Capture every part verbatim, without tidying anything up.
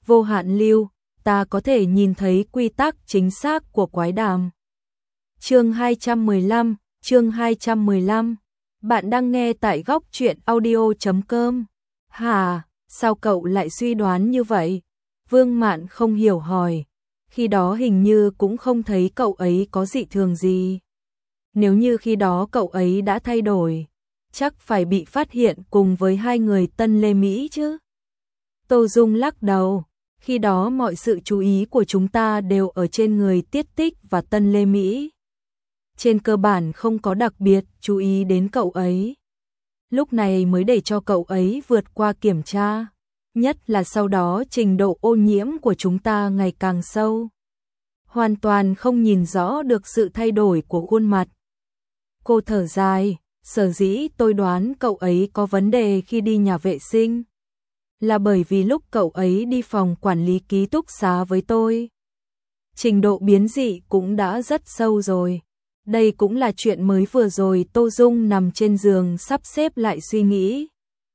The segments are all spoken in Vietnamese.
vô hạn lưu, ta có thể nhìn thấy quy tắc chính xác của quái đàm. Chương hai trăm mười lăm, chương hai trăm mười lăm. Bạn đang nghe tại góc truyện audio chấm com. Hà, sao cậu lại suy đoán như vậy? Vương Mạn không hiểu hỏi. Khi đó hình như cũng không thấy cậu ấy có dị thường gì. Nếu như khi đó cậu ấy đã thay đổi, chắc phải bị phát hiện cùng với hai người Tân Lê Mỹ chứ. Tô Dung lắc đầu. Khi đó mọi sự chú ý của chúng ta đều ở trên người Tiết Tích và Tân Lê Mỹ. Trên cơ bản không có đặc biệt chú ý đến cậu ấy. Lúc này mới để cho cậu ấy vượt qua kiểm tra. Nhất là sau đó trình độ ô nhiễm của chúng ta ngày càng sâu. Hoàn toàn không nhìn rõ được sự thay đổi của khuôn mặt. Cô thở dài, sở dĩ tôi đoán cậu ấy có vấn đề khi đi nhà vệ sinh. Là bởi vì lúc cậu ấy đi phòng quản lý ký túc xá với tôi, trình độ biến dị cũng đã rất sâu rồi. Đây cũng là chuyện mới vừa rồi. Tô Dung nằm trên giường sắp xếp lại suy nghĩ.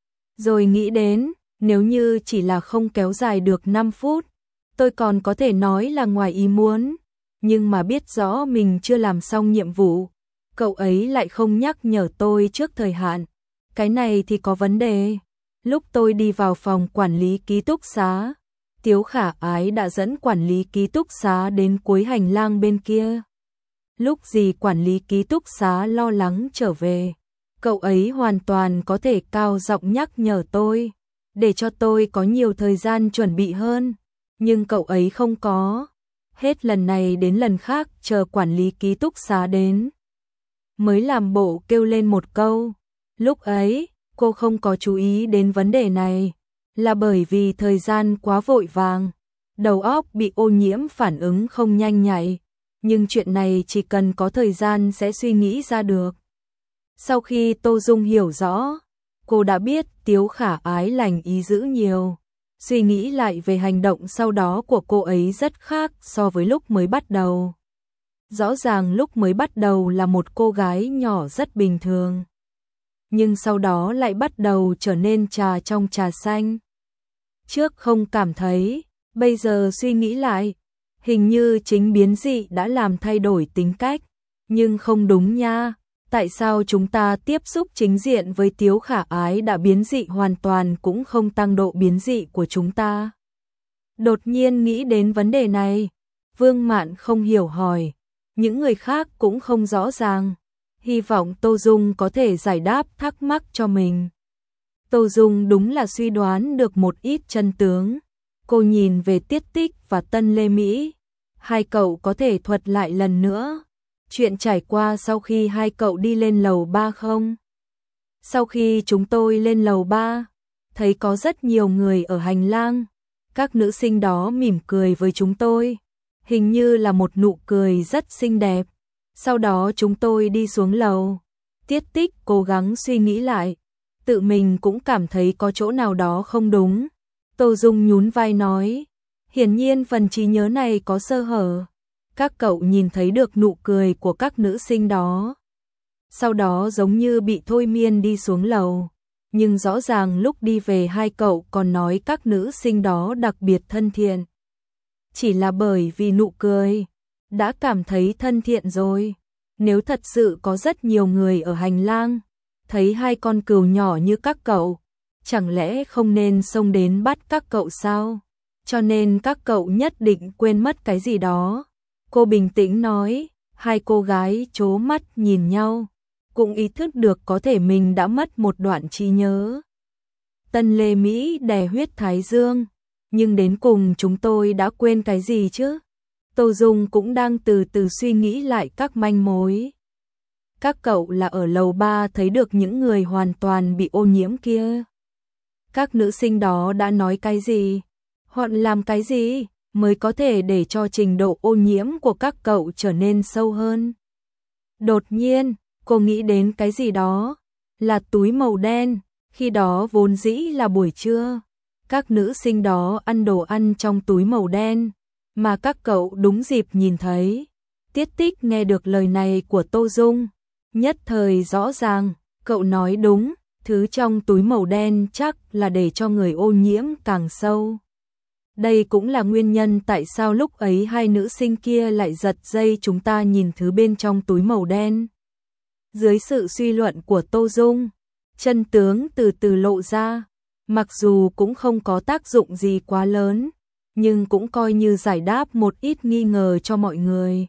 Rồi nghĩ đến, nếu như chỉ là không kéo dài được năm phút, tôi còn có thể nói là ngoài ý muốn. Nhưng mà biết rõ mình chưa làm xong nhiệm vụ, cậu ấy lại không nhắc nhở tôi trước thời hạn. Cái này thì có vấn đề. Lúc tôi đi vào phòng quản lý ký túc xá, Tiếu Khả Ái đã dẫn quản lý ký túc xá đến cuối hành lang bên kia. Lúc gì quản lý ký túc xá lo lắng trở về, cậu ấy hoàn toàn có thể cao giọng nhắc nhở tôi, để cho tôi có nhiều thời gian chuẩn bị hơn. Nhưng cậu ấy không có. Hết lần này đến lần khác chờ quản lý ký túc xá đến, mới làm bộ kêu lên một câu. Lúc ấy, cô không có chú ý đến vấn đề này, là bởi vì thời gian quá vội vàng, đầu óc bị ô nhiễm phản ứng không nhanh nhạy. Nhưng chuyện này chỉ cần có thời gian sẽ suy nghĩ ra được. Sau khi Tô Dung hiểu rõ, cô đã biết Tiếu Khả Ái lành ý dữ nhiều. Suy nghĩ lại về hành động sau đó của cô ấy rất khác so với lúc mới bắt đầu. Rõ ràng lúc mới bắt đầu là một cô gái nhỏ rất bình thường, nhưng sau đó lại bắt đầu trở nên trà trong trà xanh. Trước không cảm thấy, bây giờ suy nghĩ lại, hình như chính biến dị đã làm thay đổi tính cách. Nhưng không đúng nha, tại sao chúng ta tiếp xúc chính diện với Tiếu Khả Ái đã biến dị hoàn toàn cũng không tăng độ biến dị của chúng ta? Đột nhiên nghĩ đến vấn đề này, Vương Mạn không hiểu hỏi. Những người khác cũng không rõ ràng. Hy vọng Tô Dung có thể giải đáp thắc mắc cho mình. Tô Dung đúng là suy đoán được một ít chân tướng. Cô nhìn về Tiết Tích và Tân Lê Mỹ. Hai cậu có thể thuật lại lần nữa chuyện trải qua sau khi hai cậu đi lên lầu ba không? Sau khi chúng tôi lên lầu ba, thấy có rất nhiều người ở hành lang. Các nữ sinh đó mỉm cười với chúng tôi, hình như là một nụ cười rất xinh đẹp. Sau đó chúng tôi đi xuống lầu. Tiết Tích cố gắng suy nghĩ lại, tự mình cũng cảm thấy có chỗ nào đó không đúng. Tô Dung nhún vai nói, hiển nhiên phần trí nhớ này có sơ hở. Các cậu nhìn thấy được nụ cười của các nữ sinh đó. Sau đó giống như bị thôi miên đi xuống lầu. Nhưng rõ ràng lúc đi về hai cậu còn nói các nữ sinh đó đặc biệt thân thiện. Chỉ là bởi vì nụ cười, đã cảm thấy thân thiện rồi. Nếu thật sự có rất nhiều người ở hành lang, thấy hai con cừu nhỏ như các cậu, chẳng lẽ không nên xông đến bắt các cậu sao? Cho nên các cậu nhất định quên mất cái gì đó. Cô bình tĩnh nói. Hai cô gái trố mắt nhìn nhau, cũng ý thức được có thể mình đã mất một đoạn trí nhớ. Tân Lê Mỹ đè huyết thái dương, nhưng đến cùng chúng tôi đã quên cái gì chứ? Tô Dung cũng đang từ từ suy nghĩ lại các manh mối. Các cậu là ở lầu ba thấy được những người hoàn toàn bị ô nhiễm kia. Các nữ sinh đó đã nói cái gì? Họ làm cái gì mới có thể để cho trình độ ô nhiễm của các cậu trở nên sâu hơn? Đột nhiên, cô nghĩ đến cái gì đó, là túi màu đen. Khi đó vốn dĩ là buổi trưa, các nữ sinh đó ăn đồ ăn trong túi màu đen, mà các cậu đúng dịp nhìn thấy. Tiết Tích nghe được lời này của Tô Dung, nhất thời rõ ràng, cậu nói đúng, thứ trong túi màu đen chắc là để cho người ô nhiễm càng sâu. Đây cũng là nguyên nhân tại sao lúc ấy hai nữ sinh kia lại giật dây chúng ta nhìn thứ bên trong túi màu đen. Dưới sự suy luận của Tô Dung, chân tướng từ từ lộ ra, mặc dù cũng không có tác dụng gì quá lớn, nhưng cũng coi như giải đáp một ít nghi ngờ cho mọi người.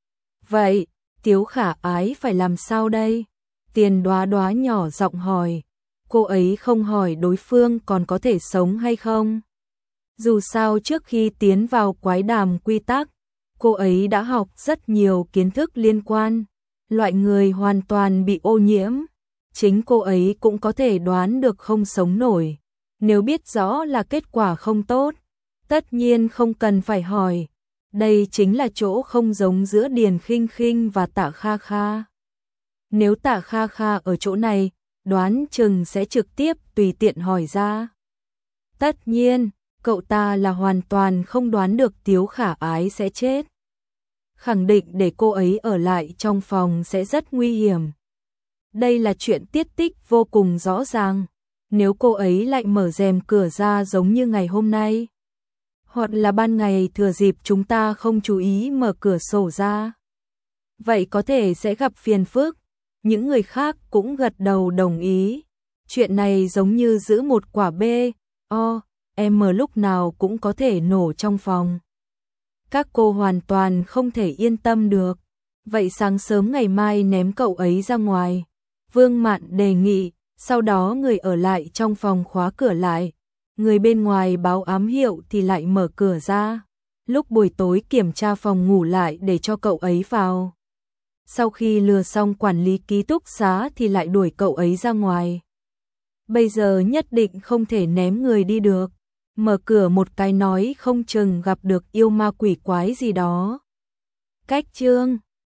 Vậy, Tiếu Khả Ái phải làm sao đây? Tiền Đoá Đoá nhỏ giọng hỏi, cô ấy không hỏi đối phương còn có thể sống hay không? Dù sao trước khi tiến vào quái đàm quy tắc, cô ấy đã học rất nhiều kiến thức liên quan, loại người hoàn toàn bị ô nhiễm, chính cô ấy cũng có thể đoán được không sống nổi. Nếu biết rõ là kết quả không tốt, tất nhiên không cần phải hỏi. Đây chính là chỗ không giống giữa Điền Khinh Khinh và Tạ Kha Kha. Nếu Tạ Kha Kha ở chỗ này, đoán chừng sẽ trực tiếp tùy tiện hỏi ra. Tất nhiên, cậu ta là hoàn toàn không đoán được Tiếu Khả Ái sẽ chết. Khẳng định để cô ấy ở lại trong phòng sẽ rất nguy hiểm. Đây là chuyện tiết tích vô cùng rõ ràng. Nếu cô ấy lại mở rèm cửa ra giống như ngày hôm nay, hoặc là ban ngày thừa dịp chúng ta không chú ý mở cửa sổ ra, vậy có thể sẽ gặp phiền phức. Những người khác cũng gật đầu đồng ý. Chuyện này giống như giữ một quả B, O, M lúc nào cũng có thể nổ trong phòng. Các cô hoàn toàn không thể yên tâm được. Vậy sáng sớm ngày mai ném cậu ấy ra ngoài. Vương Mạn đề nghị, sau đó người ở lại trong phòng khóa cửa lại. Người bên ngoài báo ám hiệu thì lại mở cửa ra. Lúc buổi tối kiểm tra phòng ngủ lại để cho cậu ấy vào. Sau khi lừa xong quản lý ký túc xá thì lại đuổi cậu ấy ra ngoài. Bây giờ nhất định không thể ném người đi được. Mở cửa một cái nói không chừng gặp được yêu ma quỷ quái gì đó. Cách chương